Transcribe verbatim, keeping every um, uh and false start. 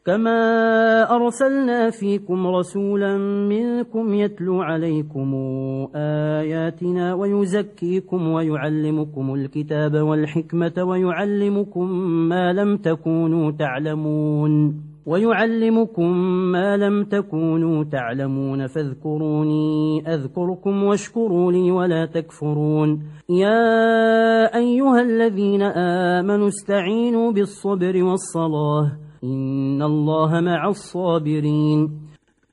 كما أرسلنا فيكم رسولا منكم يتلو عليكم آياتنا ويزكيكم ويعلمكم الكتاب والحكمة ويعلمكم ما لم تكونوا تعلمون ويعلمكم ما لم تكونوا تعلمون فاذكروني أذكركم واشكروا لي ولا تكفرون. يا أيها الذين آمنوا استعينوا بالصبر والصلاة إن الله مع الصابرين.